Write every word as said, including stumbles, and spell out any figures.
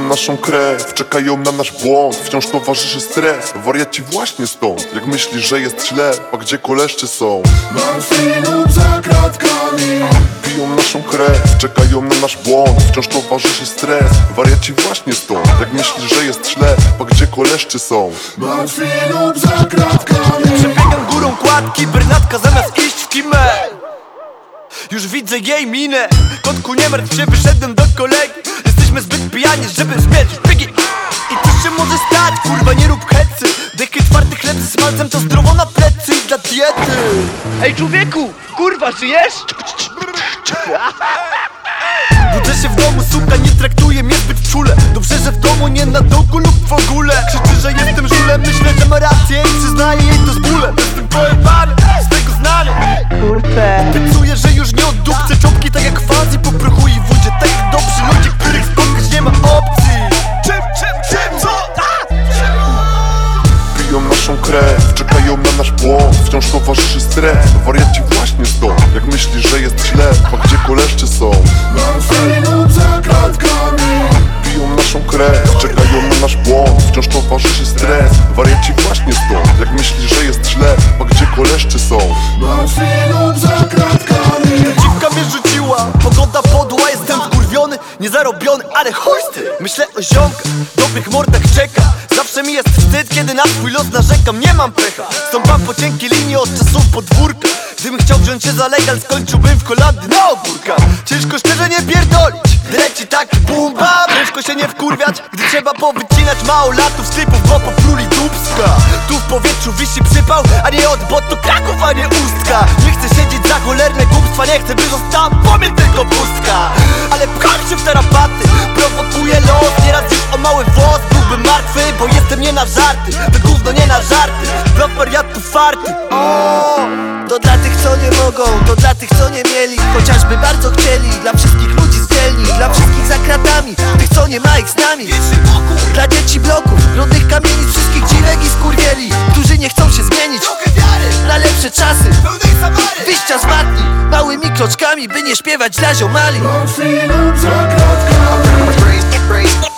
naszą krew, czekają na nasz błąd. Wciąż towarzyszy stres, wariaci właśnie stąd. Jak myślisz, że jest źle, a gdzie koleszczy są? Martwi lub za kratkami. Piją naszą krew, czekają na nasz błąd. Wciąż towarzyszy stres, wariaci właśnie stąd. Jak myślisz, że jest źle, a gdzie koleszczy są? Martwi lub za kratkami. Przebiegam górą kładki, bernatka zamiast iść w kimę. Już widzę jej minę. Kotku, nie martw się, wyszedłem do kolegi. Jesteśmy zbyt pijani, żeby śmierć biegi. I co się może stać, kurwa, nie rób hecy. Dechy twardy chleb ze smalcem to zdrowo na plecy i dla diety. Ej człowieku, kurwa, żyjesz? Budzę się w domu, suka nie traktuje mnie zbyt czule. Dobrze, że w domu nie na dogu lub w ogóle. Krzyczy, że jestem żulem, myślę, że ma rację i przyznaję jej to z bólem. Jestem pojebany, z tego znany. Obiecuję, że już nie oddupcę czopki tak jak fazi po prochu i wodzie. Tak jak dobrzy ludzie, których spotkać nie ma opcji. Czym, czym, czym, co? Piją naszą krew, czekają na nasz błąd. Wciąż towarzyszy stres, wariaci właśnie stąd. Jak myślisz, że jest źle, a gdzie koleszczy są? Martwi lub za kratkami. Piją naszą krew, czekają na nasz błąd. Wciąż towarzyszy stres, wariaci właśnie stąd. Jak myślisz, że jest źle, a gdzie koleszczy są? Martwi lub za kratkami. Dziwka mnie rzuciła, pogoda podła, jestem wkurwiony, niezarobiony, ale chuj z tym. Myślę o ziomkach, dobrych mordach czeka. Zawsze mi jest wstyd, kiedy na swój los narzekam, nie mam pecha. Stąpam po cienkiej linii od czasów podwórka. Gdybym chciał wziąć się za legal, skończyłbym w Holandii na ogórka. Ciężko szczerze nie pierdolić, leci taki bum bam. Ciężko się nie wkurwiać, gdy trzeba powycinać małolatów z typów, bo popluli dupska. Tu w powietrzu wisi przypał, a nie od botu Kraków, a nie Ustka. Nie chcę siedzieć za cholerne głupstwa, nie chcę, by została po mnie tylko pustka. Ale pcham się w tarapaty, prowokuje los. Nieraz już o mały włos byłbym martwy, bo jestem nie na żarty. To gówno nie na żarty, dla wariatów farty. O, to dla tych co nie mogą, to dla tych co nie mieli. Chociażby bardzo chcieli, dla wszystkich ludzi z dzielni. Dla wszystkich za kratami, tych co nie ma ich z nami. Dla dzieci bloków, brudnych kamienic, wszystkich dziwek i skurwieli, którzy nie chcą się zmienić na lepsze czasy, wyjścia z matni, małymi kroczkami, by nie śpiewać dla ziomali. Martwi lub za kratkami.